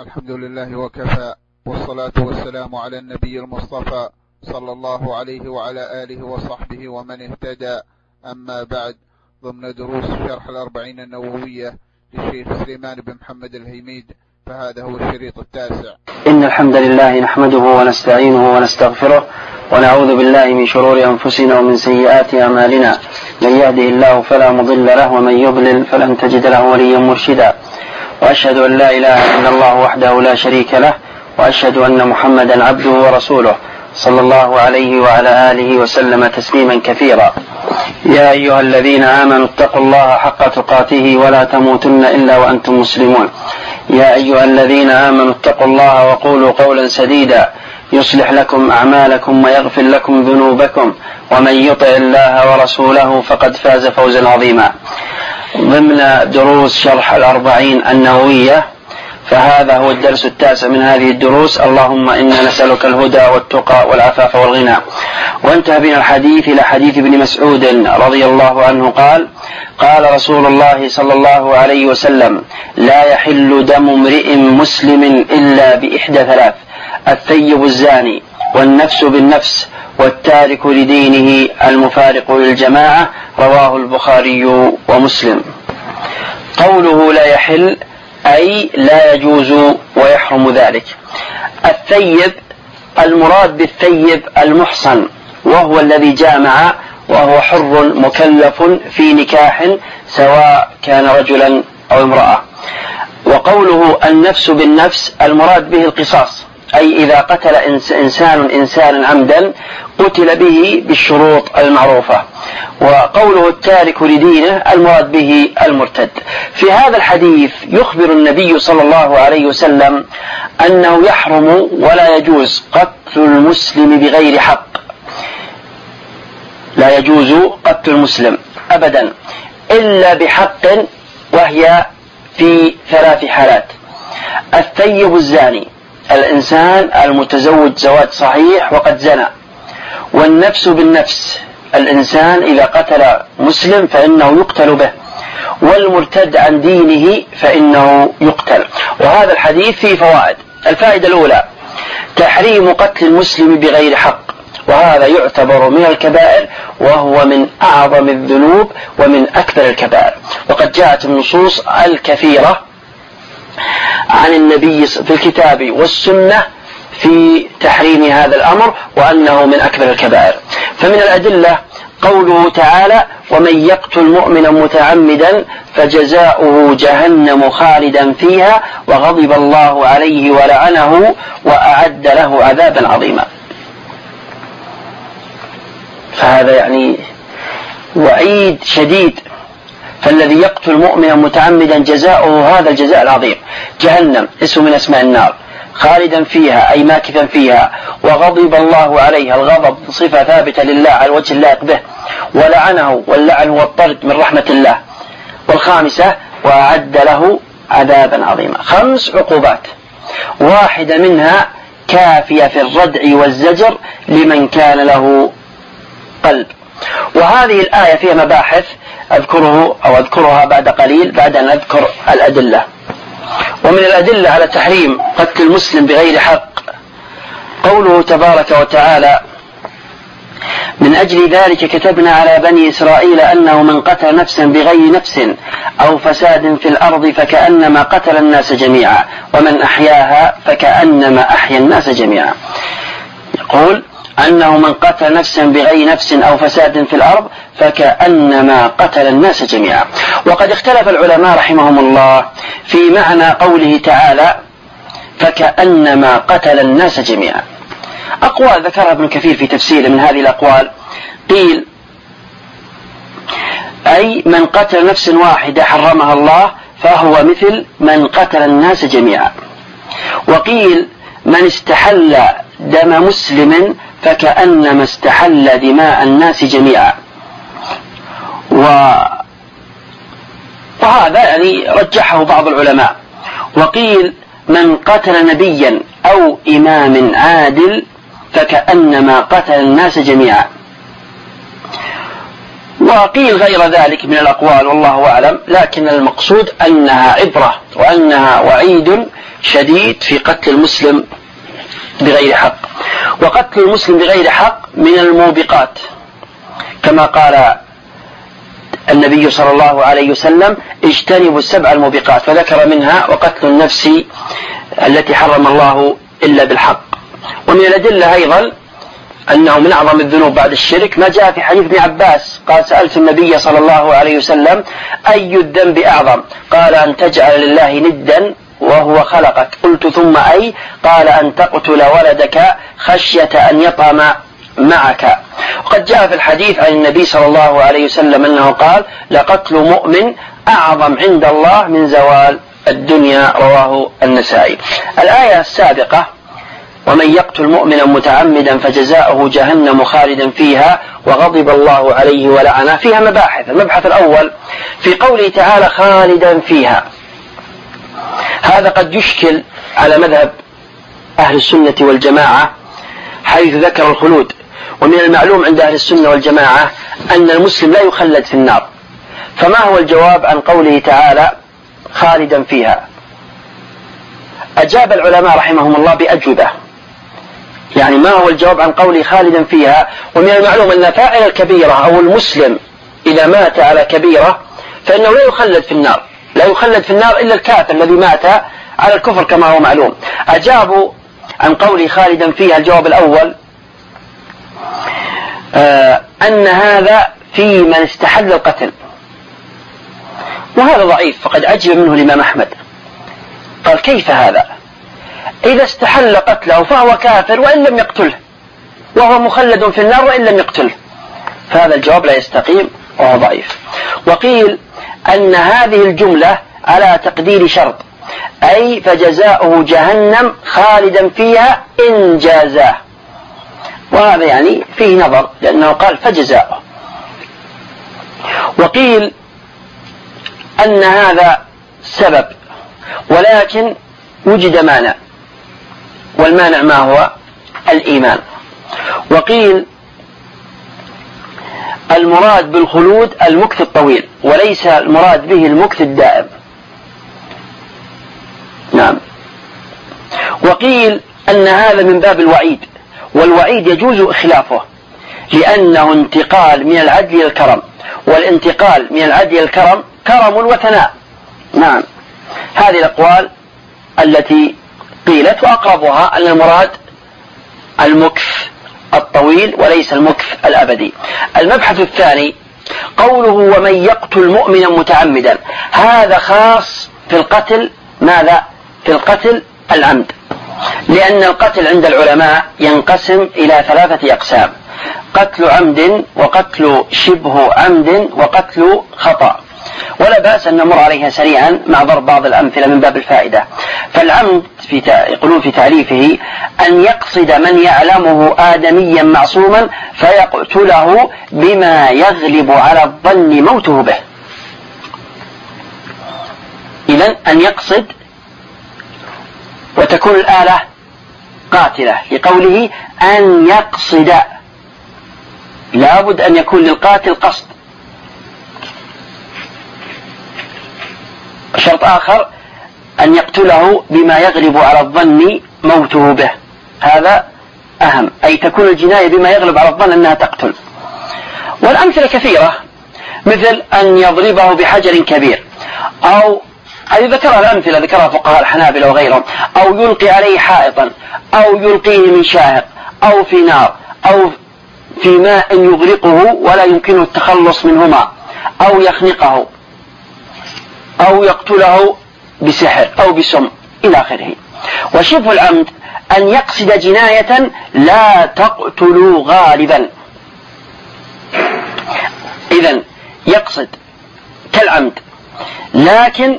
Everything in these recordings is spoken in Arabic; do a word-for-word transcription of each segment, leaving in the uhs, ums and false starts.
الحمد لله وكفى، والصلاة والسلام على النبي المصطفى صلى الله عليه وعلى آله وصحبه ومن اهتدى. أما بعد، ضمن دروس شرح الأربعين النووية للشيخ سليمان بن محمد الهيميد، فهذا هو الشريط التاسع. إن الحمد لله نحمده ونستعينه ونستغفره ونعوذ بالله من شرور أنفسنا ومن سيئات أعمالنا، من يهده الله فلا مضل له ومن يضلل فلن تجد له وليا مرشدا، وأشهد أن لا إله إلا الله وحده لا شريك له، وأشهد أن محمدا عبده ورسوله صلى الله عليه وعلى آله وسلم تسليما كثيرا. يا أيها الذين آمنوا اتقوا الله حق تقاته ولا تموتن إلا وأنتم مسلمون. يا أيها الذين آمنوا اتقوا الله وقولوا قولا سديدا يصلح لكم أعمالكم ويغفر لكم ذنوبكم، ومن يطع الله ورسوله فقد فاز فوزا عظيما. ضمن دروس شرح الأربعين النووية، فهذا هو الدرس التاسع من هذه الدروس. اللهم إنا نسألك الهدى والتقى والعفاف والغنى. وانتهى بنا الحديث إلى حديث ابن مسعود رضي الله عنه قال: قال رسول الله صلى الله عليه وسلم: لا يحل دم امرئ مسلم إلا بإحدى ثلاث: الثيب الزاني، والنفس بالنفس، والتارك لدينه المفارق للجماعة. رواه البخاري ومسلم. قوله لا يحل أي لا يجوز ويحرم ذلك. الثيب، المراد بالثيب المحصن، وهو الذي جامع وهو حر مكلف في نكاح، سواء كان رجلا أو امرأة. وقوله النفس بالنفس، المراد به القصاص، أي إذا قتل إنسان إنسانا عمدا قتل به بالشروط المعروفة. وقوله التارك لدينه، المراد به المرتد. في هذا الحديث يخبر النبي صلى الله عليه وسلم أنه يحرم ولا يجوز قتل المسلم بغير حق. لا يجوز قتل المسلم أبدا إلا بحق، وهي في ثلاث حالات: الثيب الزاني، الإنسان المتزوج زواج صحيح وقد زنى. والنفس بالنفس، الإنسان إذا قتل مسلم فإنه يقتل به. والمرتد عن دينه فإنه يقتل. وهذا الحديث فيه فوائد. الفائدة الأولى: تحريم قتل المسلم بغير حق، وهذا يعتبر من الكبائر، وهو من أعظم الذنوب ومن أكبر الكبائر. وقد جاءت النصوص الكثيرة عن النبي في الكتاب والسنة في تحريم هذا الأمر، وأنه من أكبر الكبائر. فمن الأدلة قوله تعالى: ومن يقتل مؤمنا متعمدا فجزاؤه جهنم خالدا فيها وغضب الله عليه ولعنه وأعد له عذابا عظيما. فهذا يعني وعيد شديد. فالذي يقتل مؤمنا متعمدا جزاؤه هذا الجزاء العظيم: جهنم، اسم من اسماء النار، خالدا فيها أي ماكثا فيها، وغضب الله عليها، الغضب صفة ثابتة لله على الوجه اللائق به، ولعنه، واللعن هو الطرد من رحمة الله. والخامسة: وأعد له عذابا عظيما. خمس عقوبات، واحدة منها كافية في الردع والزجر لمن كان له قلب. وهذه الآية فيها مباحث أذكره أو أذكرها بعد قليل بعد أن أذكر الأدلة. ومن الأدلة على تحريم قتل المسلم بغير حق قوله تبارك وتعالى: من أجل ذلك كتبنا على بني إسرائيل أنه من قتل نفسا بغير نفس أو فساد في الأرض فكأنما قتل الناس جميعا ومن أحياها فكأنما أحيا الناس جميعا. يقول أنه من قتل نفسا بغير نفس أو فساد في الأرض فكأنما قتل الناس جميعا. وقد اختلف العلماء رحمهم الله في معنى قوله تعالى فكأنما قتل الناس جميعا. أقوال ذكرها ابن كثير في تفسيره. من هذه الأقوال قيل: أي من قتل نفس واحدة حرمها الله فهو مثل من قتل الناس جميعا. وقيل: من استحل دم مسلم فكأنما استحل دماء الناس جميعا. وهذا يعني رجحه بعض العلماء. وقيل: من قتل نبيا أو إمام عادل فكأنما قتل الناس جميعا. وقيل غير ذلك من الأقوال والله أعلم، لكن المقصود أنها عبرة وأنها وعيد شديد في قتل المسلم بغير حق. وقتل المسلم بغير حق من الموبقات، كما قال النبي صلى الله عليه وسلم: اجتنبوا السبع الموبقات، فذكر منها وقتل النفس التي حرم الله إلا بالحق. ومن الأدلة أيضا أنه من أعظم الذنوب بعد الشرك ما جاء في حديث ابن عباس قال: سألت النبي صلى الله عليه وسلم: أي الذنب أعظم؟ قال: أن تجعل لله ندا وهو خلقك. قلت: ثم أي؟ قال: أن تقتل ولدك خشية أن يطعم معك. وقد جاء في الحديث عن النبي صلى الله عليه وسلم أنه قال: لقتل مؤمن أعظم عند الله من زوال الدنيا، رواه النسائي. الآية السابقة: ومن يقتل مؤمنا متعمدا فجزاؤه جهنم خالدا فيها وغضب الله عليه ولعنه، فيها مباحث. المبحث الأول في قوله تعالى خالدا فيها، هذا قد يشكل على مذهب أهل السنة والجماعة حيث ذكر الخلود. ومن المعلوم عند أهل السنة والجماعة أن المسلم لا يخلد في النار، فما هو الجواب عن قوله تعالى خالدا فيها؟ أجاب العلماء رحمهم الله بأجوبة، يعني ما هو الجواب عن قوله خالدا فيها؟ ومن المعلوم أن فاعل الكبيرة أو المسلم إذا مات على كبيرة فإنه لا يخلد في النار، لا يخلد في النار إلا الكافر الذي مات على الكفر كما هو معلوم. أجابوا عن قوله خالدا فيها الجواب الأول: آه أن هذا في من استحل القتل، وهذا ضعيف، فقد أجب منه الإمام أحمد قال: كيف هذا؟ إذا استحل قتله فهو كافر وإن لم يقتله، وهو مخلد في النار وإن لم يقتله، فهذا الجواب لا يستقيم وهو ضعيف. وقيل أن هذه الجملة على تقدير شرط، أي فجزاؤه جهنم خالدا فيها إن جازاه، وهذا يعني فيه نظر لأنه قال فجزاؤه. وقيل أن هذا سبب ولكن وجد مانع، والمانع ما هو؟ الإيمان. وقيل المراد بالخلود المكث الطويل وليس المراد به المكث الدائم. نعم. وقيل أن هذا من باب الوعيد، والوعيد يجوز إخلافه لأنه انتقال من العدل إلى الكرم، والانتقال من العدل إلى الكرم كرم وثناء. نعم، هذه الأقوال التي قيلت، وأقربها أن المراد المكث الطويل وليس المكث الأبدي. المبحث الثاني قوله ومن يقتل مؤمنا متعمدا، هذا خاص في القتل. ماذا؟ في القتل العمد، لأن القتل عند العلماء ينقسم إلى ثلاثة أقسام: قتل عمد، وقتل شبه عمد، وقتل خطأ. ولا بأس أن نمر عليها سريعا مع ضرب بعض الأمثلة من باب الفائدة. فالعمد في يقولون في تعريفه أن يقصد من يعلمه آدميا معصوما فيقتله بما يغلب على الظن موته به. إذن أن يقصد وتكون الآلة قاتلة، لقوله أن يقصد، لابد أن يكون للقاتل قصد. شرط آخر أن يقتله بما يغلب على الظن موته به، هذا أهم، أي تكون الجناية بما يغلب على الظن أنها تقتل. والأمثلة كثيرة، مثل أن يضربه بحجر كبير، أو هذه ذكرها الأمثلة ذكرها فقهاء الحنابلة وغيرهم، أو يلقي عليه حائطا، أو يلقيه من شاهق، أو في نار، أو في ماء يغرقه ولا يمكنه التخلص منهما، أو يخنقه، أو يقتله بسحر أو بسم إلى آخره. وشبه العمد أن يقصد جناية لا تقتل غالبا، إذن يقصد كالعمد لكن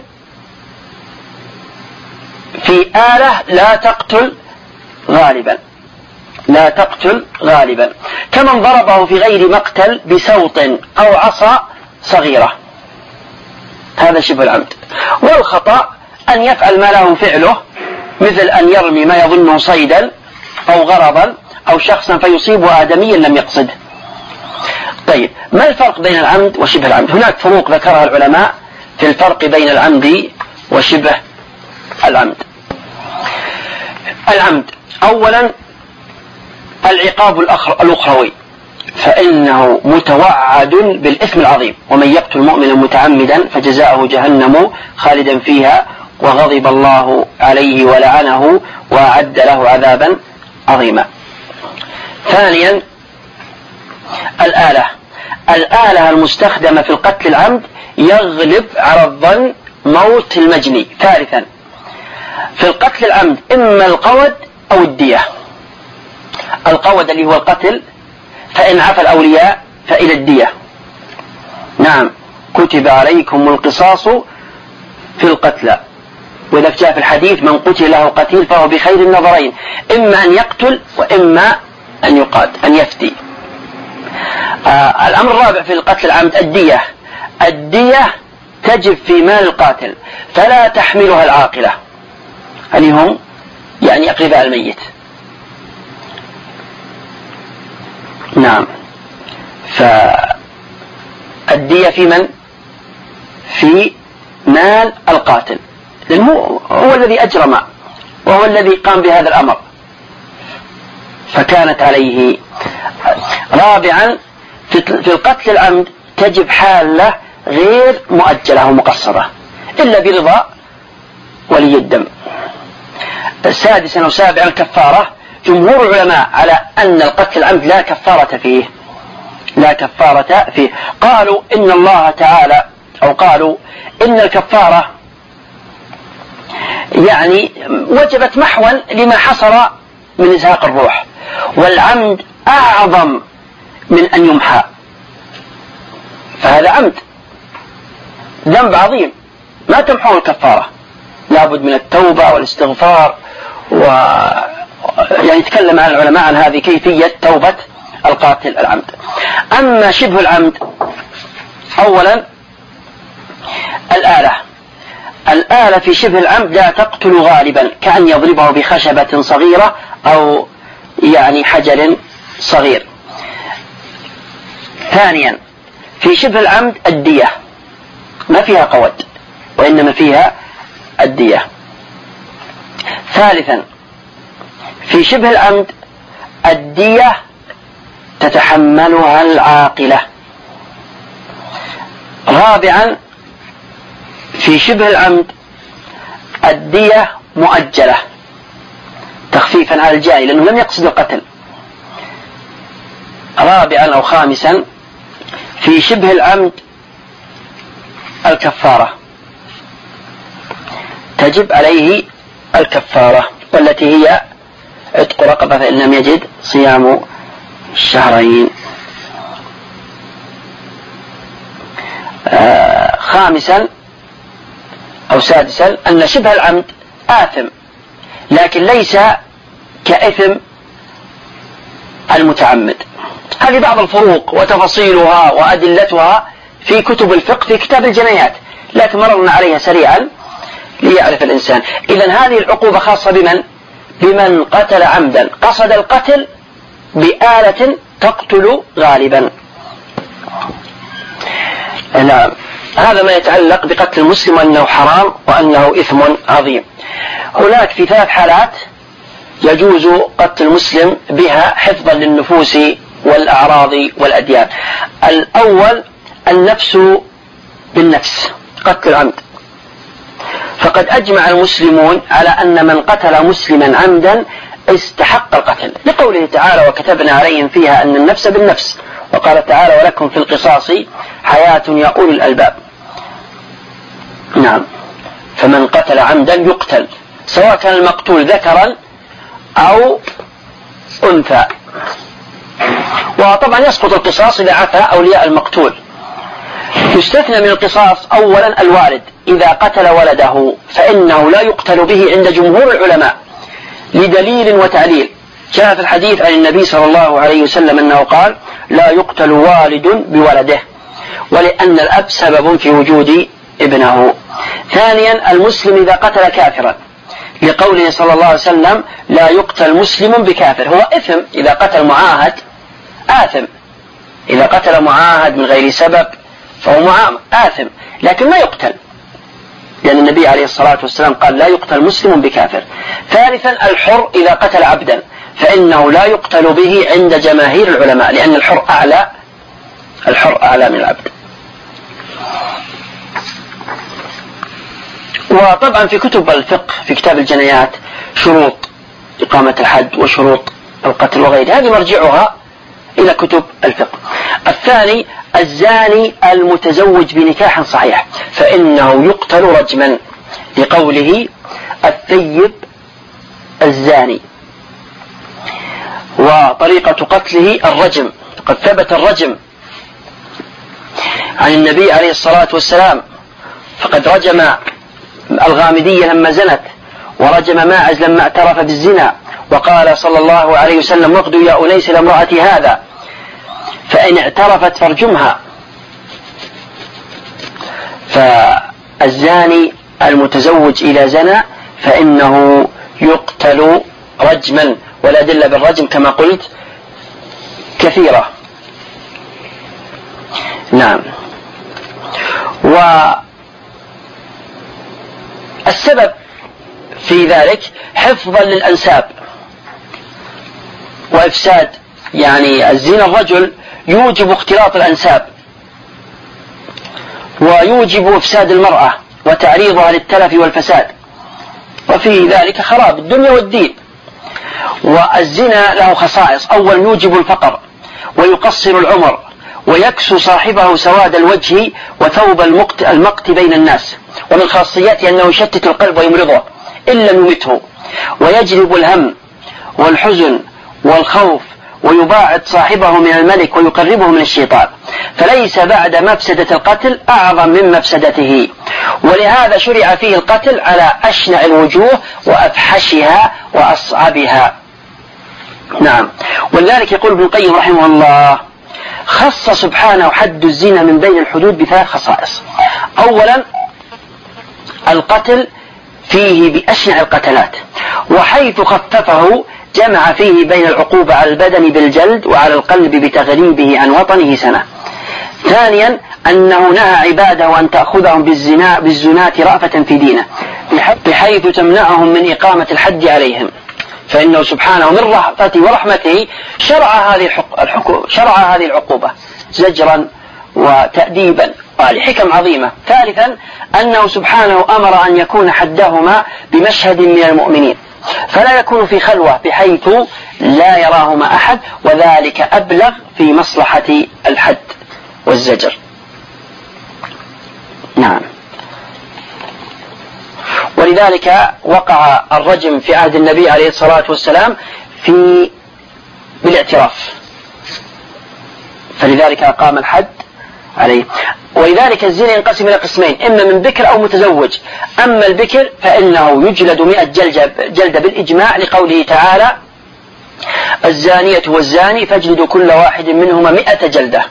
في آلة لا تقتل غالبا، لا تقتل غالبا، كمن ضربه في غير مقتل بسوط أو عصا صغيرة، هذا شبه العمد. والخطأ أن يفعل ما له فعله، مثل أن يرمي ما يظنه صيدا أو غرضا أو شخصا فيصيب آدميا لم يقصده. طيب، ما الفرق بين العمد وشبه العمد؟ هناك فروق ذكرها العلماء في الفرق بين العمد وشبه العمد. العمد أولا العقاب الأخروي، فإنه متوعد بالإثم العظيم: ومن يقتل مؤمنا متعمدا فجزاؤه جهنم خالدا فيها وغضب الله عليه ولعنه وأعد له عذابا عظيما. ثانيا الآلة الآلة المستخدمة في القتل العمد يغلب على الظن موت المجني. ثالثا في القتل العمد إما القود أو الدية. القود اللي هو القتل، فإن عفى الأولياء فإلى الدية. نعم، كتب عليكم القصاص في القتلى، وإذا جاء في الحديث: من قتل له قتيل فهو بخير النظرين، إما أن يقتل وإما أن يقاد، أن يفدي. آه الأمر الرابع في القتل العمد الدية. الدية تجب في مال القاتل فلا تحملها العاقلة، اللي هم يعني أقرباء الميت. نعم، فالدية في من؟ في مال القاتل، لأنه هو الذي أجرم وهو الذي قام بهذا الأمر، فكانت عليه. رابعا في القتل العمد تجب حالة غير مؤجلة ومقصرة إلا برضا ولي الدم. سادسا وسابعا الكفارة. جمهور العلماء على أن القتل العمد لا كفارة فيه، لا كفارة فيه. قالوا إن الله تعالى، أو قالوا إن الكفارة يعني وجبت محوا لما حصل من إزهاق الروح، والعمد أعظم من أن يمحى، فهذا عمد ذنب عظيم ما تمحوه الكفارة، لابد من التوبة والاستغفار، و يعني يتكلم عن العلماء عن هذه كيفية توبة القاتل العمد. أما شبه العمد، أولا الآلة الآلة في شبه العمد لا تقتل غالبا، كأن يضربه بخشبة صغيرة أو يعني حجر صغير. ثانيا في شبه العمد الدية، ما فيها قود وإنما فيها الدية. ثالثا في شبه العمد الدية تتحملها العاقلة. رابعا في شبه العمد الدية مؤجلة تخفيفا على الجاني لأنه لم يقصد القتل. رابعا أو خامسا في شبه العمد الكفارة، تجب عليه الكفارة، والتي هي عتق رقبة فإن لم يجد صيام شهرين. آه خامسا أو سادسا أن شبه العمد آثم، لكن ليس كإثم المتعمد. هذه بعض الفروق وتفاصيلها وأدلتها في كتب الفقه في كتاب الجنايات، لكن مررنا عليها سريعا ليعرف الإنسان. إذن هذه العقوبة خاصة بمن؟ بمن قتل عمدا قصد القتل بآلة تقتل غالبا. نعم، هذا ما يتعلق بقتل المسلم وأنه حرام وأنه إثم عظيم. هناك في ثلاث حالات يجوز قتل المسلم بها حفظا للنفوس والأعراض والأديان. الأول النفس بالنفس، قتل العمد، فقد أجمع المسلمون على أن من قتل مسلما عمدا استحق القتل، لقوله تعالى: وكتبنا عليهم فيها أن النفس بالنفس، وقال تعالى: ولكم في القصاص حياة يا أولي الألباب. نعم، فمن قتل عمدا يقتل سواء كان المقتول ذكرا أو أنثى. وطبعا يسقط القصاص إذا عفى أولياء المقتول. يستثنى من القصاص أولا الوالد، إذا قتل ولده فإنه لا يقتل به عند جمهور العلماء لدليل وتعليل. جاء في الحديث عن النبي صلى الله عليه وسلم أنه قال: لا يقتل والد بولده، ولأن الأب سبب في وجود ابنه. ثانيا المسلم إذا قتل كافرا، لقوله صلى الله عليه وسلم: لا يقتل مسلم بكافر. هو إثم إذا قتل معاهد، آثم إذا قتل معاهد من غير سبب فهو آثم، لكن ما يقتل، لأن النبي عليه الصلاة والسلام قال لا يقتل مسلم بكافر. ثالثا الحر إذا قتل عبدا فإنه لا يقتل به عند جماهير العلماء، لأن الحر أعلى الحر أعلى من العبد. وطبعا في كتب الفقه في كتاب الجنايات شروط إقامة الحد وشروط القتل وغيرها، هذه مرجعها إلى كتب الفقه. الثاني الزاني المتزوج بنكاح صحيح فإنه يقتل رجما، لقوله الثيب الزاني. وطريقة قتله الرجم، قد ثبت الرجم عن النبي عليه الصلاة والسلام، فقد رجم الغامدية لما زنت، ورجم ماعز لما اعترف بالزنا، وقال صلى الله عليه وسلم اغدوا يا أنيس لامرأة هذا فإن اعترفت فارجمها. فالزاني المتزوج إذا زنى فإنه يقتل رجما، والأدلة بالرجم كما قلت كثيرة. نعم. والسبب في ذلك حفظا للأنساب وإفساد، يعني الزنا الرجل يوجب اختلاط الأنساب ويوجب إفساد المرأة وتعريضها للتلف والفساد، وفي ذلك خراب الدنيا والدين. والزنا له خصائص: أولا يوجب الفقر ويقصر العمر ويكسو صاحبه سواد الوجه وثوب المقت بين الناس، ومن خاصيته أنه يشتت القلب ويمرضه إن لم يمته، ويجلب الهم والحزن والخوف ويباعد صاحبه من الملك ويقربه من الشيطان، فليس بعد مفسدة القتل أعظم من مفسدته، ولهذا شرع فيه القتل على أشنع الوجوه وأفحشها وأصعبها. نعم. ولذلك يقول ابن القيم رحمه الله: خص سبحانه حد الزنا من بين الحدود بثلاث خصائص. أولا القتل فيه بأشنع القتلات، وحيث خففه جمع فيه بين العقوبة على البدن بالجلد وعلى القلب بتغريبه عن وطنه سنة. ثانيا أنه نهى عباده أن تأخذهم بالزنا بالزنات رأفة في دينه، بحيث تمنعهم من إقامة الحد عليهم، فإنه سبحانه من رحمته ورحمته شرع هذه الحكم شرع هذه العقوبة زجرا وتأديبا لحكم عظيمة. ثالثا أنه سبحانه أمر أن يكون حدهما بمشهد من المؤمنين، فلا يكون في خلوة بحيث لا يراهما أحد، وذلك أبلغ في مصلحة الحد والزجر. نعم. ولذلك وقع الرجم في عهد النبي عليه الصلاة والسلام في بالاعتراف، فلذلك أقام الحد عليه. ولذلك الزنا ينقسم إلى قسمين: إما من بكر أو متزوج. أما البكر فإنه يجلد مئة جلدة بالإجماع، لقوله تعالى: الزانية والزاني فاجلدوا كل واحد منهما مئة جلدة.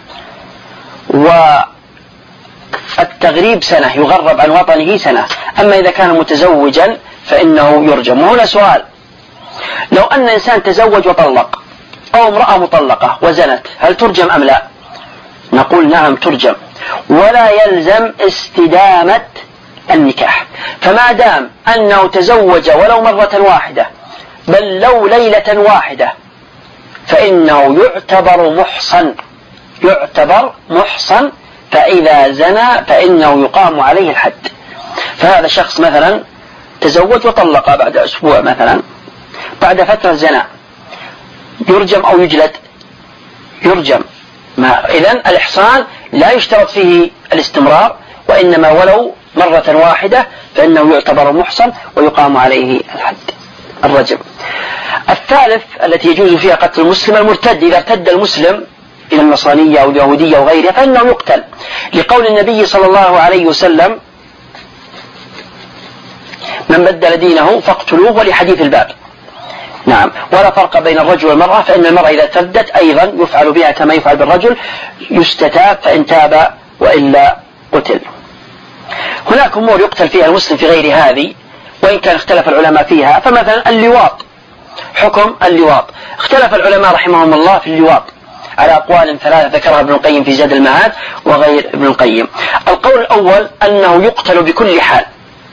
والتغريب سنة، يغرب عن وطنه سنة. أما إذا كان متزوجا فإنه يرجم. وهنا سؤال: لو أن إنسان تزوج وطلق، أو امرأة مطلقة وزنت، هل ترجم أم لا؟ نقول نعم ترجم، ولا يلزم استدامة النكاح. فما دام أنه تزوج ولو مرة واحدة بل لو ليلة واحدة فإنه يعتبر محصن يعتبر محصن فإذا زنى فإنه يقام عليه الحد. فهذا شخص مثلا تزوج وطلق بعد أسبوع مثلا، بعد فترة زنا، يرجم أو يجلد؟ يرجم. إذن الإحصان لا يشترط فيه الاستمرار، وإنما ولو مرة واحدة فإنه يعتبر محصن ويقام عليه الحد الرجم. الثالث التي يجوز فيها قتل المسلم المرتد. إذا ارتد المسلم إلى النصرانية أو اليهودية أو غيرها فإنه يقتل، لقول النبي صلى الله عليه وسلم: من بدل دينه فاقتلوه، ولحديث الباب. نعم. ولا فرق بين الرجل والمرأة، فإن المرأة إذا ارتدت أيضا يفعل بها كما يفعل بالرجل، يستتاب فإن تاب وإلا قتل. هناك أمور يقتل فيها المسلم في غير هذه، وإن كان اختلف العلماء فيها. فمثلا اللواط، حكم اللواط اختلف العلماء رحمهم الله في اللواط، على أقوال ثلاثة ذكرها ابن القيم في زاد المعاد وغير ابن القيم. القول الأول أنه يقتل بكل حال،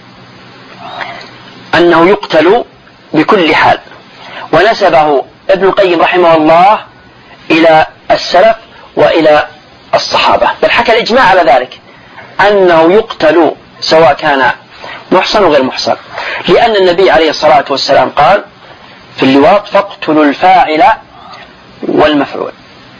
أنه يقتل بكل حال، ونسبه ابن القيم رحمه الله إلى السلف وإلى الصحابة، بل حكى الإجماع على ذلك أنه يقتل سواء كان محصن وغير محصن، لأن النبي عليه الصلاة والسلام قال في اللواط فاقتلوا الفاعل والمفعول.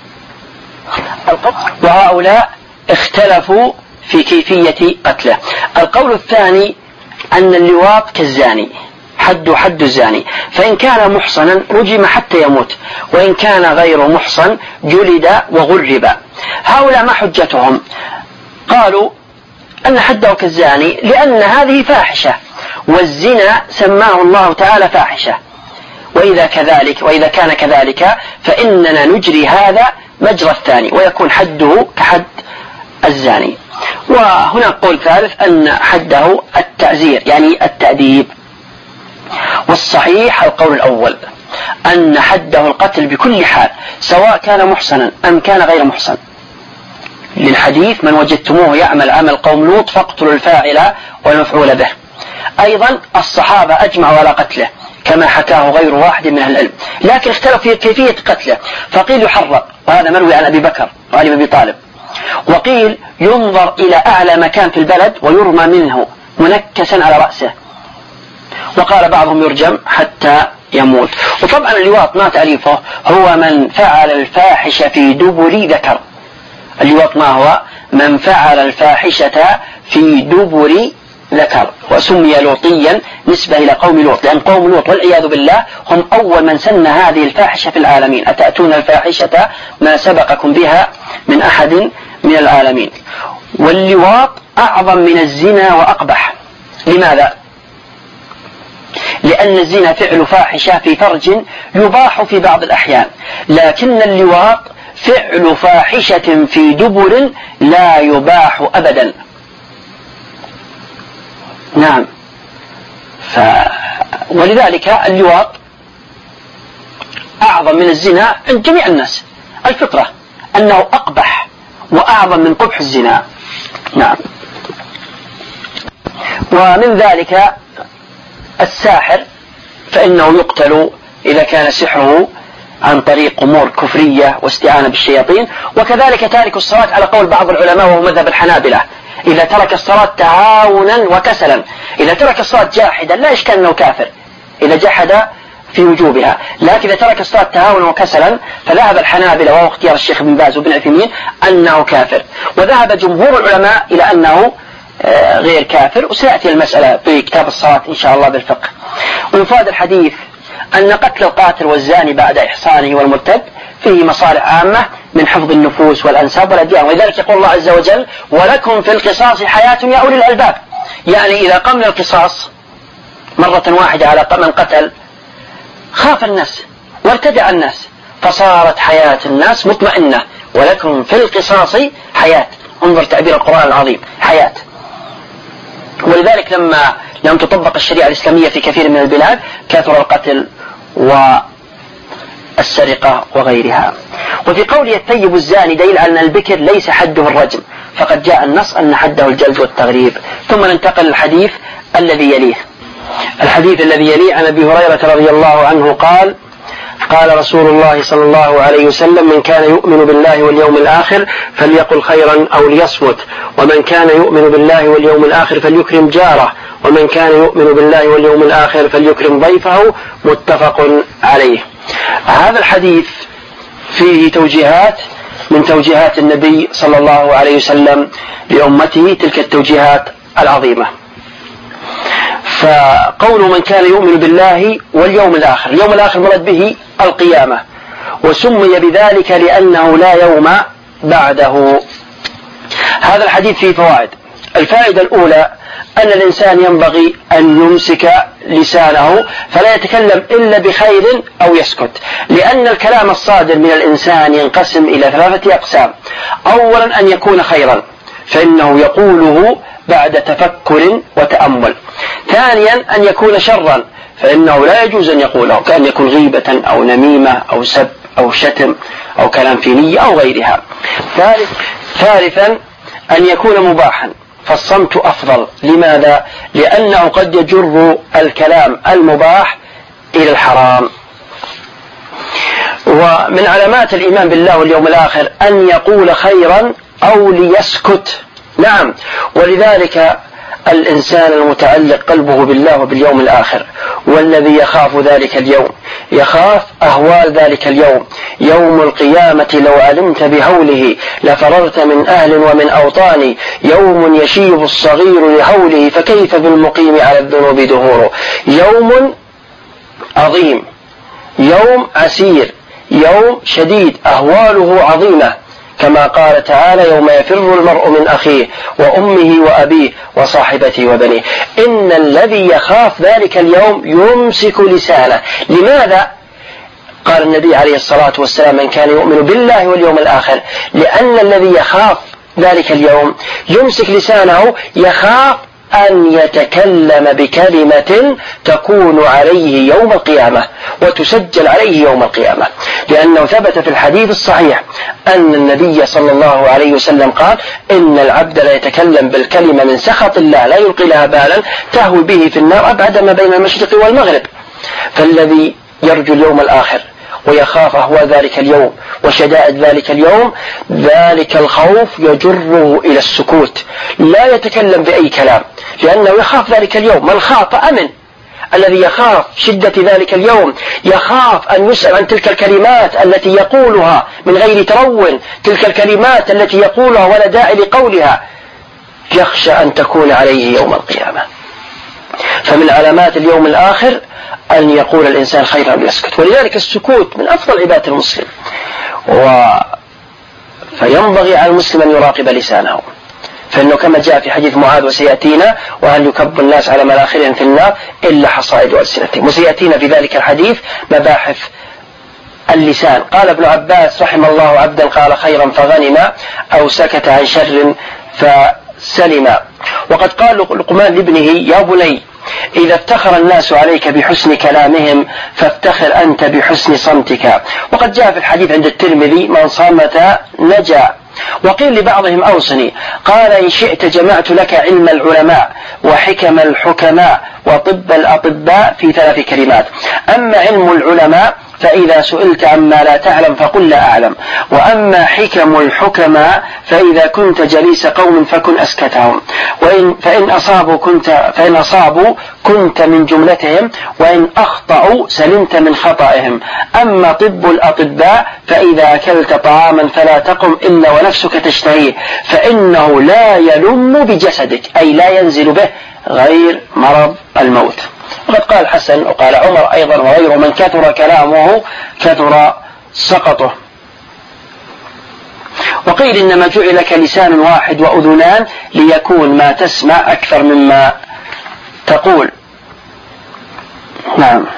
وهؤلاء اختلفوا في كيفية قتله. القول الثاني أن اللواط كالزاني، حد حد الزاني، فإن كان محصنا رجم حتى يموت، وإن كان غير محصن جلد وغرب. هؤلاء ما حجتهم؟ قالوا أن حده كالزاني لأن هذه فاحشة، والزنا سماه الله تعالى فاحشة، وإذا كذلك وإذا كان كذلك فإننا نجري هذا مجرى الثاني ويكون حده كحد الزاني. وهنا قول ثالث أن حده التعزير يعني التأديب. والصحيح القول الأول أن حده القتل بكل حال سواء كان محصنا أم كان غير محصن، للحديث من وجدتموه يعمل عمل قوم لوط فاقتلوا الفاعل والمفعول به. أيضا الصحابة أجمعوا على قتله كما حكاه غير واحد من أهل العلم، لكن اختلفوا في كيفية قتله، فقيل يحرق وهذا مروي عن أبي بكر وعلي بن أبي طالب، وقيل ينظر إلى أعلى مكان في البلد ويرمى منه منكسا على رأسه، وقال بعضهم يرجم حتى يموت. وطبعا اللواط ما تعريفه؟ هو من فعل الفاحشة في دبر ذكر. اللواط ما هو؟ من فعل الفاحشة في دبر ذكر، وسمي لوطيا نسبة إلى قوم لوط، لأن قوم لوط والعياذ بالله هم أول من سن هذه الفاحشة في العالمين، أتأتون الفاحشة ما سبقكم بها من أحد من العالمين. واللواط أعظم من الزنا وأقبح. لماذا؟ لأن الزنا فعل فاحشة في فرج يباح في بعض الأحيان، لكن اللواط فعل فاحشة في دبر لا يباح أبدا. نعم. ف... ولذلك اللواط أعظم من الزنا عند جميع الناس، الفطرة أنه أقبح وأعظم من قبح الزنا. نعم. ومن ذلك الساحر، فإنه يقتل إذا كان سحره عن طريق أمور كفرية واستعانة بالشياطين، وكذلك تارك الصلاة على قول بعض العلماء وهو مذهب الحنابلة، إذا ترك الصلاة تهاونا وكسلا، إذا ترك الصلاة جاحدا لا يشكل أنه كافر إذا جحد في وجوبها، لكن إذا ترك الصلاة تهاونا وكسلا فذهب الحنابلة وهو اختيار الشيخ ابن باز وابن عثيمين أنه كافر، وذهب جمهور العلماء إلى أنه غير كافر، وسيأتي المسألة في كتاب الصلاة إن شاء الله بالفقه. ومفاد الحديث أن قتل القاتل والزاني بعد إحصانه والمرتد فيه مصالح عامة من حفظ النفوس والأنساب والأديان، ولذلك يقول الله عز وجل ولكم في القصاص حياة يا أولي الألباب، يعني إذا قمنا القصاص مرة واحدة على من قتل خاف الناس وارتدع الناس، فصارت حياة الناس مطمئنة، ولكم في القصاص حياة. انظر تعبير القرآن العظيم، حياة. ولذلك لما لم تطبق الشريعة الإسلامية في كثير من البلاد كثر القتل والسرقة وغيرها. وفي قوله الثيب الزاني دليل على أن البكر ليس حده الرجم، فقد جاء النص أن حده الجلد والتغريب. ثم ننتقل للحديث الذي يليه. الحديث الذي يليه عن أبي هريرة رضي الله عنه قال قال رسول الله صلى الله عليه وسلم من كان يؤمن بالله واليوم الآخر فليقل خيرا أو ليصمت، ومن كان يؤمن بالله واليوم الآخر فليكرم جاره، ومن كان يؤمن بالله واليوم الآخر فليكرم ضيفه، متفق عليه. هذا الحديث فيه توجيهات من توجيهات النبي صلى الله عليه وسلم لأمته، تلك التوجيهات العظيمة. فقول من كان يؤمن بالله واليوم الآخر، اليوم الآخر مراد به القيامة، وسمي بذلك لأنه لا يوم بعده. هذا الحديث فيه فوائد. الفائدة الأولى أن الإنسان ينبغي أن يمسك لسانه فلا يتكلم إلا بخير أو يسكت، لأن الكلام الصادر من الإنسان ينقسم إلى ثلاثة أقسام. أولا أن يكون خيرا فإنه يقوله بعد تفكر وتأمل. ثانيا أن يكون شرا فإنه لا يجوز أن يقوله، كأن يكون غيبة أو نميمة أو سب أو شتم أو كلام في نية أو غيرها. ثالث ثالثا أن يكون مباحا، فالصمت أفضل. لماذا؟ لأنه قد يجر الكلام المباح إلى الحرام. ومن علامات الإيمان بالله واليوم الآخر أن يقول خيرا أو ليسكت. نعم، ولذلك الإنسان المتعلق قلبه بالله وباليوم الآخر والذي يخاف ذلك اليوم، يخاف أهوال ذلك اليوم. يوم القيامة لو علمت بهوله لفررت من أهل ومن أوطان، يوم يشيب الصغير لهوله فكيف بالمقيم على الذنوب دهور. يوم عظيم، يوم عسير، يوم شديد، أهواله عظيمة، كما قال تعالى: يوم يفر المرء من أخيه وأمه وأبيه وصاحبته وبنيه. إن الذي يخاف ذلك اليوم يمسك لسانه. لماذا؟ قال النبي عليه الصلاة والسلام: من كان يؤمن بالله واليوم الآخر. لأن الذي يخاف ذلك اليوم يمسك لسانه، يخاف أن يتكلم بكلمة تكون عليه يوم القيامة وتسجل عليه يوم القيامة. لأنه ثبت في الحديث الصحيح أن النبي صلى الله عليه وسلم قال: إن العبد لا يتكلم بالكلمة من سخط الله لا يلقي لها بالا تهوي به في النار أبعد ما بين المشرق والمغرب. فالذي يرجو اليوم الآخر ويخاف أهوال ذلك اليوم وشدائد ذلك اليوم، ذلك الخوف يجره إلى السكوت، لا يتكلم بأي كلام، لأنه يخاف ذلك اليوم. من خاف أمن. الذي يخاف شدة ذلك اليوم يخاف أن يسأل عن تلك الكلمات التي يقولها من غير ترون، تلك الكلمات التي يقولها ولا داعي لقولها، يخشى أن تكون عليه يوم القيامة. فمن علامات اليوم الآخر أن يقول الإنسان خيرا ويسكت. ولذلك السكوت من أفضل عبادة المسلم، و... فينبغي على المسلم أن يراقب لسانه، فإنه كما جاء في حديث معاذ: وسيأتينا وهل يكب الناس على مناخرهم في النار إلا حصائد ألسنتهم. وسيأتينا في ذلك الحديث مباحث اللسان. قال ابن عباس رحم الله عبدا قال خيرا فغنم أو سكت عن شر فسلم. وقد قال لقمان لابنه: يا بني إذا افتخر الناس عليك بحسن كلامهم فافتخر أنت بحسن صمتك. وقد جاء في الحديث عند الترمذي: من صمت نجا. وقيل لبعضهم: أوصني. قال: إن شئت جمعت لك علم العلماء وحكم الحكماء وطب الأطباء في ثلاث كلمات. أما علم العلماء فإذا سئلت عما لا تعلم فقل لا أعلم، وأما حكم الحكماء فإذا كنت جليس قوم فكن أسكتهم، وإن فإن أصابوا كنت فإن أصابوا كنت من جملتهم، وإن أخطأوا سلمت من خطئهم. أما طب الأطباء فإذا أكلت طعاما فلا تقم إلا ونفسك تشتهيه، فإنه لا يلم بجسدك، أي لا ينزل به غير مرض الموت. وقد قال الحسن وقال عمر أيضا وغيره: من كثر كلامه كثر سقطه. وقيل إنما جعل لك لسان واحد وأذنان ليكون ما تسمع أكثر مما تقول. نعم.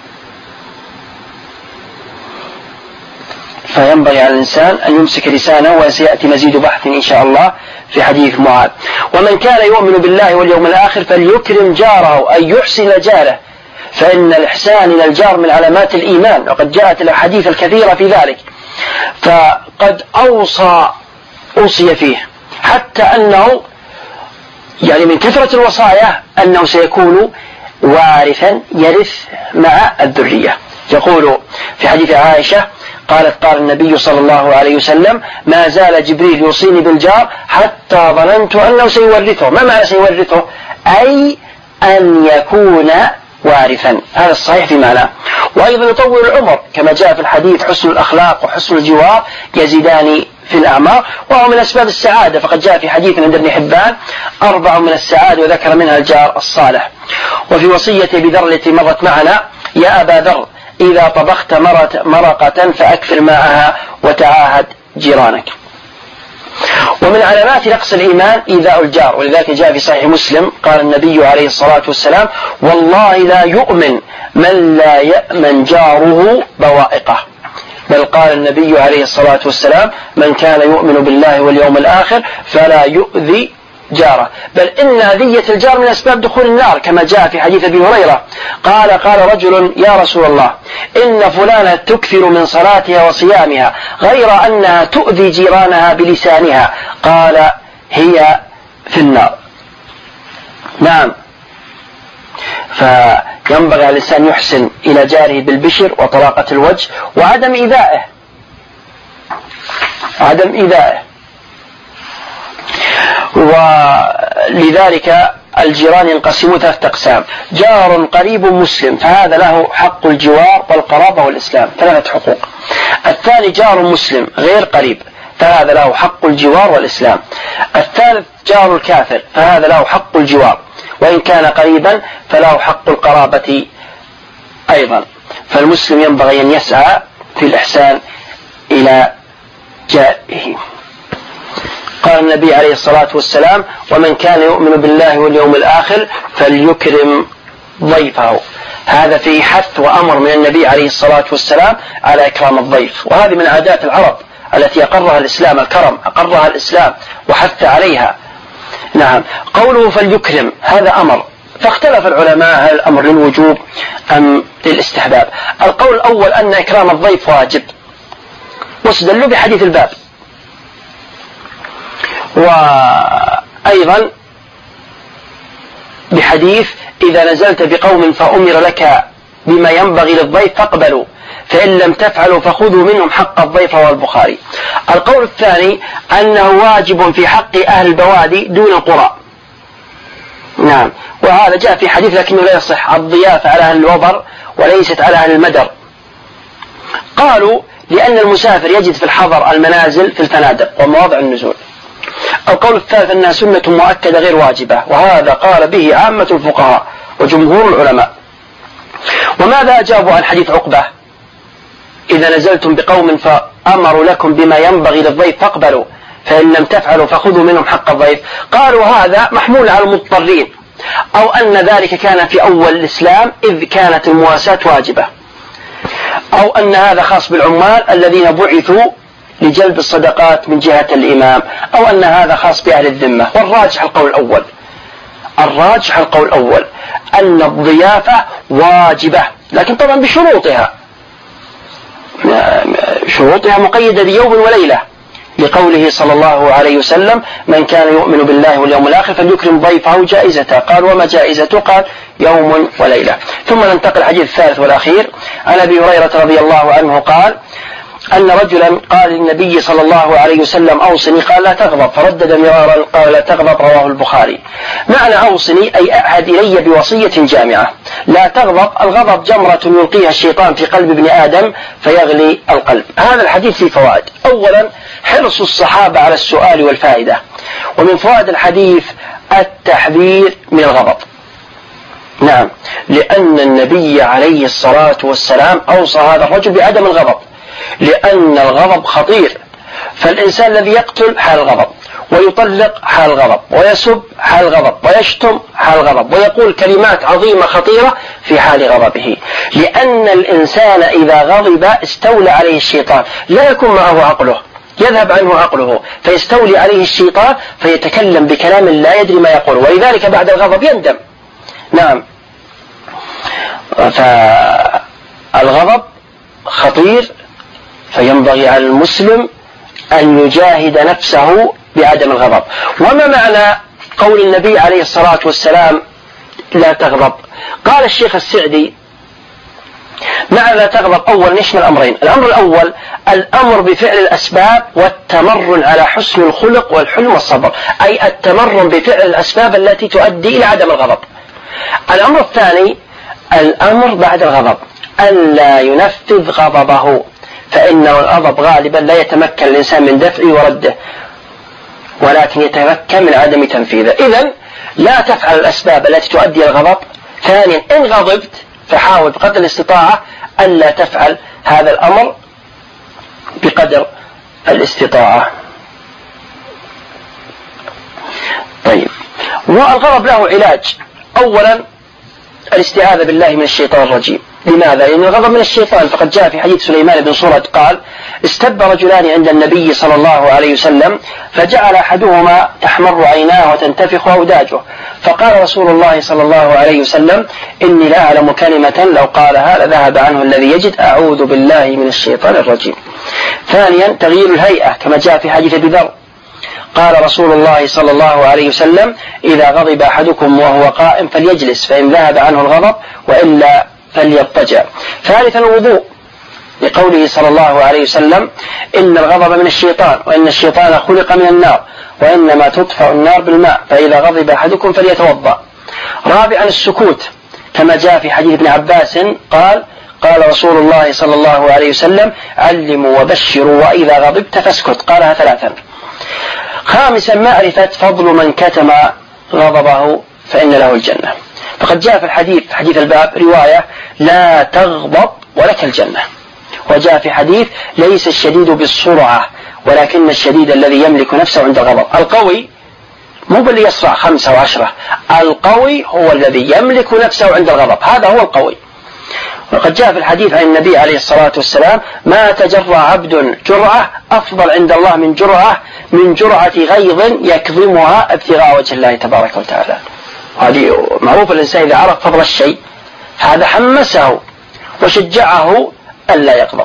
فينبغي على الإنسان أن يمسك لسانه، وسيأتي مزيد بحث إن شاء الله في حديث معاذ. ومن كان يؤمن بالله واليوم الآخر فليكرم جاره، أي يحسن جاره، فإن الإحسان إلى الجار من علامات الإيمان، وقد جاءت الأحاديث الكثيرة في ذلك. فقد أوصى أوصي فيه حتى أنه يعني من كثرة الوصايا أنه سيكون وارثا يرث مع الذرية. يقول في حديث عائشة قالت: قال النبي صلى الله عليه وسلم: ما زال جبريل يوصيني بالجار حتى ظننت أنه سيورثه. ما معنى سيورثه؟ أي أن يكون وارثا. هذا الصحيح في معناه. وأيضا يطول العمر كما جاء في الحديث: حسن الأخلاق وحسن الجوار يزيدان في الأعمار، وهو من أسباب السعادة. فقد جاء في حديث عند ابن حبان: أربع من السعادة، وذكر منها الجار الصالح. وفي وصية بذر التي مرت معنا: يا أبا ذر إذا طبخت مرقة فأكثر ماءها وتعاهد جيرانك. ومن علامات نقص الإيمان إيذاء الجار، ولذلك جاء في صحيح مسلم قال النبي عليه الصلاة والسلام: والله لا يؤمن من لا يأمن جاره بوائقه. بل قال النبي عليه الصلاة والسلام: من كان يؤمن بالله واليوم الآخر فلا يؤذي جاره، بل إن أذية الجار من أسباب دخول النار كما جاء في حديث أبي هريرة قال قال رجل يا رسول الله إن فلانة تكثر من صلاتها وصيامها غير أنها تؤذي جيرانها بلسانها، قال هي في النار. نعم، فينبغي على الإنسان يحسن إلى جاره بالبشر وطلاقة الوجه وعدم إيذائه عدم إيذائه ولذلك الجيران ينقسمون ثلاثة أقسام: جار قريب مسلم فهذا له حق الجوار والقرابة والإسلام، ثلاثة حقوق. الثاني جار مسلم غير قريب فهذا له حق الجوار والإسلام. الثالث جار الكافر فهذا له حق الجوار وإن كان قريبا فله حق القرابة أيضا. فالمسلم ينبغي أن يسعى في الإحسان إلى جاره. قال النبي عليه الصلاة والسلام: ومن كان يؤمن بالله واليوم الآخر فليكرم ضيفه. هذا فيه حث وأمر من النبي عليه الصلاة والسلام على إكرام الضيف، وهذه من عادات العرب التي أقرها الإسلام، الكرم أقرها الإسلام وحث عليها. نعم، قوله فليكرم هذا أمر، فاختلف العلماء هل الأمر للوجوب أم للاستحباب. القول الأول أن إكرام الضيف واجب، واستدلوا بحديث الباب، وأيضا بحديث إذا نزلت بقوم فأمر لك بما ينبغي للضيف فاقبلوا فإن لم تفعلوا فخذوا منهم حق الضيف. رواه البخاري. القول الثاني أنه واجب في حق أهل البوادي دون القرى. نعم، وهذا جاء في حديث لكنه لا يصح: الضيافة على أهل الوبر وليست على أهل المدر. قالوا لأن المسافر يجد في الحضر المنازل في الفنادق ومواضع النزول. القول الثالث أنها سنة مؤكدة غير واجبة، وهذا قال به عامة الفقهاء وجمهور العلماء. وماذا أجابوا عن حديث عقبة: إذا نزلتم بقوم فأمروا لكم بما ينبغي للضيف فاقبلوا فإن لم تفعلوا فخذوا منهم حق الضيف؟ قالوا هذا محمول على المضطرين، أو أن ذلك كان في أول الإسلام إذ كانت المواساة واجبة، أو أن هذا خاص بالعمال الذين بعثوا لجلب الصدقات من جهة الإمام، أو أن هذا خاص بأهل الذمة. والراجح القول الأول، الراجح القول الأول أن الضيافة واجبة، لكن طبعا بشروطها، شروطها مقيدة بيوم وليلة، لقوله صلى الله عليه وسلم: من كان يؤمن بالله واليوم الآخر فليكرم ضيفه جائزته. قال: وما جائزته؟ قال: يوم وليلة. ثم ننتقل الحديث الثالث والأخير عن أبي هريرة رضي الله عنه قال أن رجلا قال للنبي صلى الله عليه وسلم: أوصني. قال: لا تغضب. فردد مرارا قال: لا تغضب. رواه البخاري. معنى أوصني أي أعهد إلي بوصية جامعة. لا تغضب، الغضب جمرة يلقيها الشيطان في قلب ابن آدم فيغلي القلب. هذا الحديث فيه فوائد. أولا حرص الصحابة على السؤال والفائدة، ومن فوائد الحديث التحذير من الغضب. نعم، لأن النبي عليه الصلاة والسلام أوصى هذا الرجل بعدم الغضب، لأن الغضب خطير. فالإنسان الذي يقتل حال الغضب، ويطلق حال الغضب، ويسب حال الغضب، ويشتم حال الغضب، ويقول كلمات عظيمة خطيرة في حال غضبه، لأن الإنسان إذا غضب استولى عليه الشيطان، لا يكون معه عقله، يذهب عنه عقله فيستولي عليه الشيطان فيتكلم بكلام لا يدري ما يقول، ولذلك بعد الغضب يندم. نعم، فالغضب خطير، فينبغي على المسلم أن يجاهد نفسه بعدم الغضب. وما معنى قول النبي عليه الصلاة والسلام: لا تغضب؟ قال الشيخ السعدي: معنى لا تغضب أولا يشمل أمرين. الأمر الأول الأمر بفعل الأسباب والتمرن على حسن الخلق والحلم والصبر، أي التمرن بفعل الأسباب التي تؤدي إلى عدم الغضب. الأمر الثاني الأمر بعد الغضب ألا ينفذ غضبه، فإنه الغضب غالبا لا يتمكن الإنسان من دفعه ورده، ولكن يتمكن من عدم تنفيذه. إذن لا تفعل الأسباب التي تؤدي إلى الغضب. ثانيا إن غضبت فحاول بقدر الاستطاعة ألا تفعل هذا الأمر بقدر الاستطاعة. طيب، والغضب له علاج. أولا الاستعاذة بالله من الشيطان الرجيم، لماذا؟ لأن الغضب من الشيطان، فقد جاء في حديث سليمان بن صورة قال: استب رجلان عند النبي صلى الله عليه وسلم فجعل أحدهما تحمر عيناه وتنتفخ أوداجه، فقال رسول الله صلى الله عليه وسلم: إني لا أعلم كلمة لو قالها لذهب عنه الذي يجد، أعوذ بالله من الشيطان الرجيم. ثانيا تغيير الهيئة، كما جاء في حديث أبي ذر قال رسول الله صلى الله عليه وسلم: إذا غضب أحدكم وهو قائم فليجلس، فإن ذهب عنه الغضب وإلا فليضطجع. ثالثا الوضوء، لقوله صلى الله عليه وسلم: إن الغضب من الشيطان، وإن الشيطان خلق من النار، وإنما تطفأ النار بالماء، فإذا غضب أحدكم فليتوضأ. رابعا السكوت، كما جاء في حديث ابن عباس قال: قال رسول الله صلى الله عليه وسلم: علموا وبشروا وإذا غضبت فاسكت. قالها ثلاثا. خامسا معرفة فضل من كتم غضبه فإن له الجنة، فقد جاء في الحديث حديث الباب رواية: لا تغضب ولك الجنة. وجاء في حديث: ليس الشديد بالسرعة ولكن الشديد الذي يملك نفسه عند الغضب. القوي مو باللي يسرع خمسة وعشرة، القوي هو الذي يملك نفسه عند الغضب، هذا هو القوي. وقد جاء في الحديث عن النبي عليه الصلاة والسلام: ما تجرى عبد جرعة أفضل عند الله من جرعة من جرعة غيظ يكظمها ابتغاء وجه الله تبارك وتعالى. هذه معروف، الإنسان إذا عرف فضل الشيء هذا حمسه وشجعه ألا يغضب.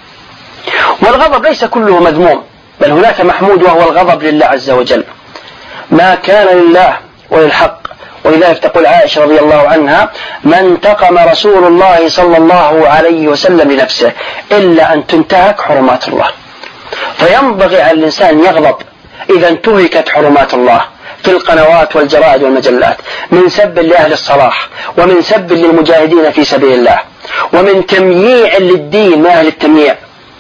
والغضب ليس كله مذموم، بل هناك محمود وهو الغضب لله عز وجل، ما كان لله وللحق. ولذلك تقول عائشة رضي الله عنها: ما انتقم رسول الله صلى الله عليه وسلم لنفسه إلا أن تنتهك حرمات الله. فينبغي على الإنسان يغضب إذا انتهكت حرمات الله في القنوات والجرائد والمجلات، من سب لأهل الصلاح، ومن سب للمجاهدين في سبيل الله، ومن تمييع للدين من أهل التمييع،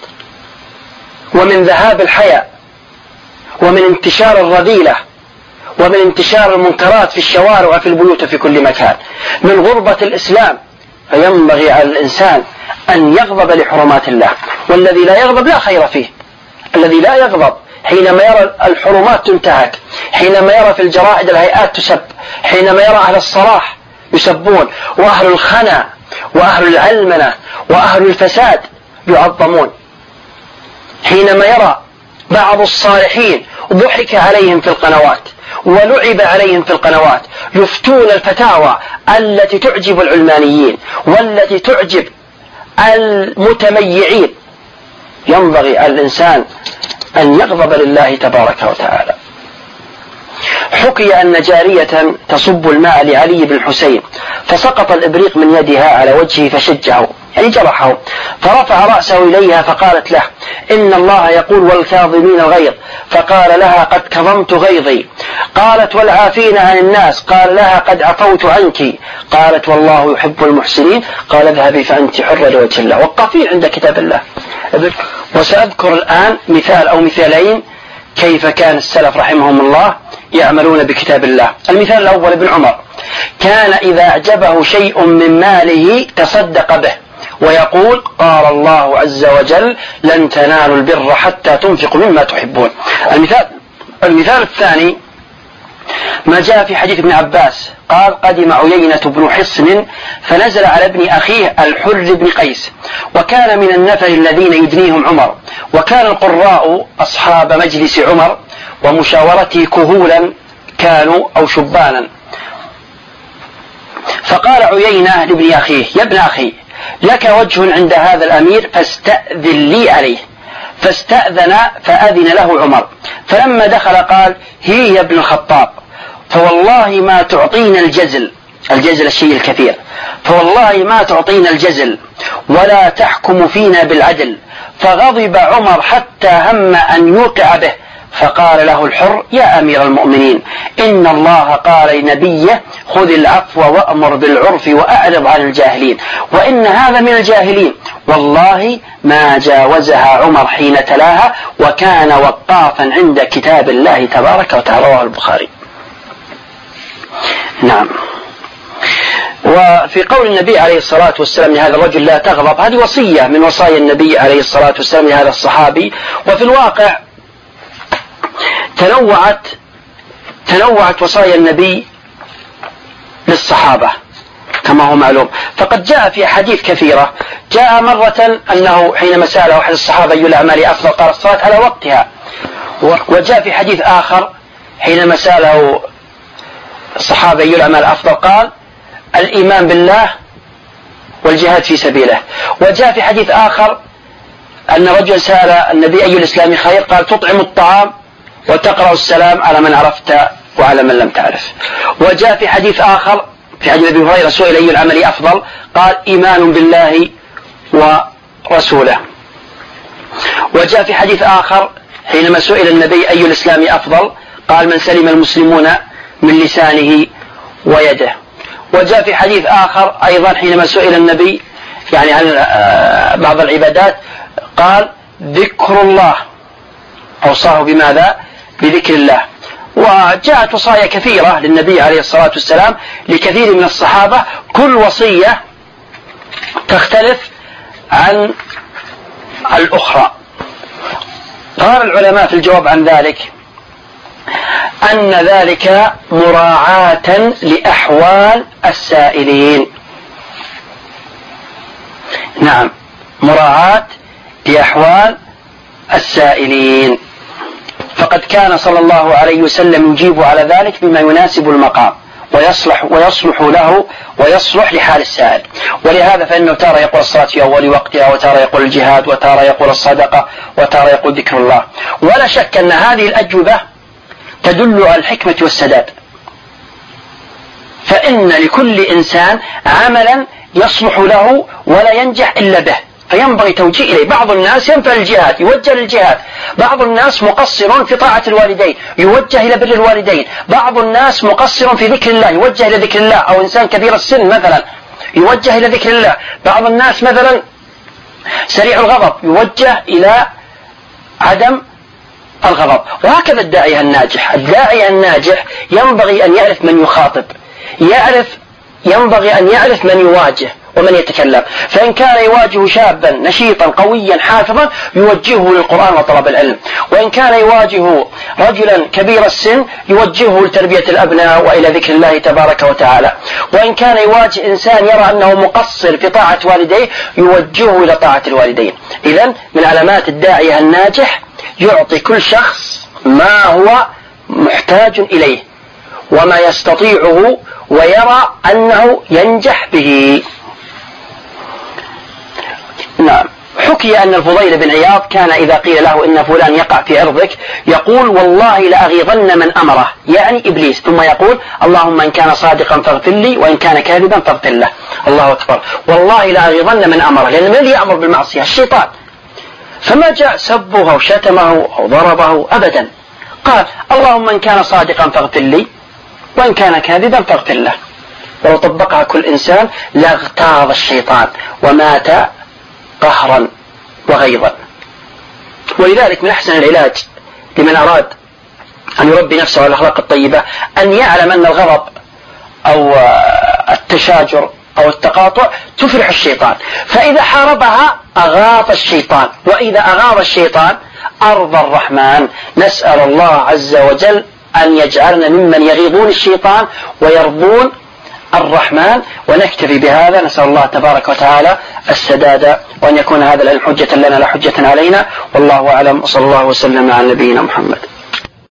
ومن ذهاب الحياء، ومن انتشار الرذيلة، ومن انتشار المنكرات في الشوارع وفي البيوت في كل مكان، من غربة الإسلام. فينبغي على الإنسان أن يغضب لحرمات الله، والذي لا يغضب لا خير فيه. الذي لا يغضب حينما يرى الحرمات تنتهك، حينما يرى في الجرائد الهيئات تسب، حينما يرى أهل الصلاح يسبون، وأهل الخنا وأهل العلمنة وأهل الفساد يعظمون، حينما يرى بعض الصالحين ضحك عليهم في القنوات ولعب عليهم في القنوات، يفتون الفتاوى التي تعجب العلمانيين والتي تعجب المتميعين. ينبغي على الإنسان أن يغضب لله تبارك وتعالى. حكي أن جارية تصب الماء لعلي بن الحسين فسقط الإبريق من يدها على وجهه فشجه، يعني جرحه، فرفع رأسه إليها فقالت له: إن الله يقول والكاظمين الغيظ، فقال لها: قد كظمت غيظي. قالت: والعافين عن الناس، قال لها: قد عفوت عنك. قالت: والله يحب المحسنين. قال: اذهبي فأنت حرة لوجه الله. وقفين عند كتاب الله. وسأذكر الآن مثال أو مثالين كيف كان السلف رحمهم الله يعملون بكتاب الله. المثال الأول: ابن عمر كان إذا أعجبه شيء من ماله تصدق به ويقول: قال الله عز وجل: لن تنالوا البر حتى تنفقوا مما تحبون. المثال المثال الثاني ما جاء في حديث ابن عباس قال: قدم عيينة بن حصن فنزل على ابن أخيه الحر بن قيس، وكان من النفر الذين يدنيهم عمر، وكان القراء أصحاب مجلس عمر ومشاورته كهولا كانوا أو شبانا. فقال عيينة لابن أخيه: يا ابن أخي، لك وجه عند هذا الأمير فاستأذن لي عليه. فاستأذن فأذن له عمر، فلما دخل قال: هي يا ابن الخطاب، فوالله ما تعطينا الجزل، الجزل الشيء الكثير، فوالله ما تعطينا الجزل ولا تحكم فينا بالعدل. فغضب عمر حتى هم أن يوقع به، فقال له الحر: يا أمير المؤمنين، إن الله قال لنبيه: خذ العفو وأمر بالعرف وأعرض عن الجاهلين، وإن هذا من الجاهلين. والله ما جاوزها عمر حين تلاها، وكان وقافا عند كتاب الله تبارك وتعالى. رواه البخاري. نعم. وفي قول النبي عليه الصلاة والسلام لهذا الرجل: لا تغضب، هذه وصية من وصايا النبي عليه الصلاة والسلام لهذا الصحابي. وفي الواقع تنوعت تنوعت وصايا النبي للصحابة، كما هو معلوم. فقد جاء في أحاديث كثيرة. جاء مرة أنه حينما سأل أحد الصحابة أي الأعمال أفضل قال الصلاة على وقتها. وجاء في حديث آخر حينما سأله الصحابة أي الأعمال أفضل قال الإيمان بالله والجهاد في سبيله. وجاء في حديث آخر أن رجل سأل النبي أي الإسلام خير قال تطعم الطعام وتقرأ السلام على من عرفت وعلى من لم تعرف. وجاء في حديث آخر في حديث أبي هريرة سئل أي العمل أفضل قال إيمان بالله ورسوله. وجاء في حديث آخر حينما سئل النبي أي الإسلام أفضل قال من سلم المسلمون من لسانه ويده. وجاء في حديث آخر أيضا حينما سئل النبي يعني عن بعض العبادات قال ذكر الله، أوصاه بماذا؟ بذكر الله. وجاءت وصايا كثيرة للنبي عليه الصلاة والسلام لكثير من الصحابة، كل وصية تختلف عن الأخرى. قال العلماء في الجواب عن ذلك أن ذلك مراعاة لأحوال السائلين. نعم، مراعاة لأحوال السائلين. فقد كان صلى الله عليه وسلم يجيب على ذلك بما يناسب المقام ويصلح ويصلح له ويصلح لحال السائل. ولهذا فإنه تارة يقول الصلاة في أول وقتها، وتارة يقول الجهاد، وتارة يقول الصدقة، وتارة يقول ذكر الله. ولا شك أن هذه الأجوبة تدل على الحكمة والسداد، فإن لكل إنسان عملا يصلح له ولا ينجح إلا به، فينبغي توجيه إليه. بعض الناس ينفع الجهاد يوجه للجهاد، بعض الناس مقصر في طاعة الوالدين يوجه إلى بر الوالدين، بعض الناس مقصر في ذكر الله يوجه إلى ذكر الله، أو إنسان كبير السن مثلا يوجه إلى ذكر الله. بعض الناس مثلا سريع الغضب يوجه إلى عدم الغضب. وهكذا الداعية الناجح. الداعية الناجح ينبغي أن يعرف من يخاطب، يعرف ينبغي أن يعرف من يواجه ومن يتكلم. فإن كان يواجه شابا نشيطا قويا حافظا يوجهه للقرآن وطلب العلم، وإن كان يواجه رجلا كبير السن يوجهه لتربية الأبناء وإلى ذكر الله تبارك وتعالى، وإن كان يواجه إنسان يرى أنه مقصر في طاعة والديه يوجهه إلى طاعة الوالدين. إذن من علامات الداعية الناجح يعطي كل شخص ما هو محتاج إليه وما يستطيعه ويرى أنه ينجح به. نعم. حكي أن الفضيل بن عياض كان إذا قيل له إن فلان يقع في عرضك يقول والله لأغيظن من أمره، يعني إبليس، ثم يقول اللهم إن كان صادقا فاغفر لي وإن كان كاذبا فاغفر له. الله أكبر. والله لأغيظن من أمره، لأن من يأمر بالمعصية؟ الشيطان. فما جاء سبه أو شتمه أو ضربه أبدا، قال اللهم إن كان صادقا فاغفر لي وإن كان كاذبا فاغفر له. ولو طبقها كل إنسان لاغتاظ الشيطان ومات قهرا وغيظا. ولذلك من أحسن العلاج لمن أراد أن يربي نفسه على الأخلاق الطيبة أن يعلم أن الغضب أو التشاجر أو التقاطع تفرح الشيطان، فإذا حاربها أغاظ الشيطان، وإذا أغاظ الشيطان أرضى الرحمن. نسأل الله عز وجل أن يجعلنا ممن يغيظون الشيطان ويرضون الرحمن. ونكتفي بهذا، نسأل الله تبارك وتعالى السداد، وأن يكون هذا العلم حجة لنا لا حجة علينا. والله أعلم، وصلى الله وسلم على نبينا محمد.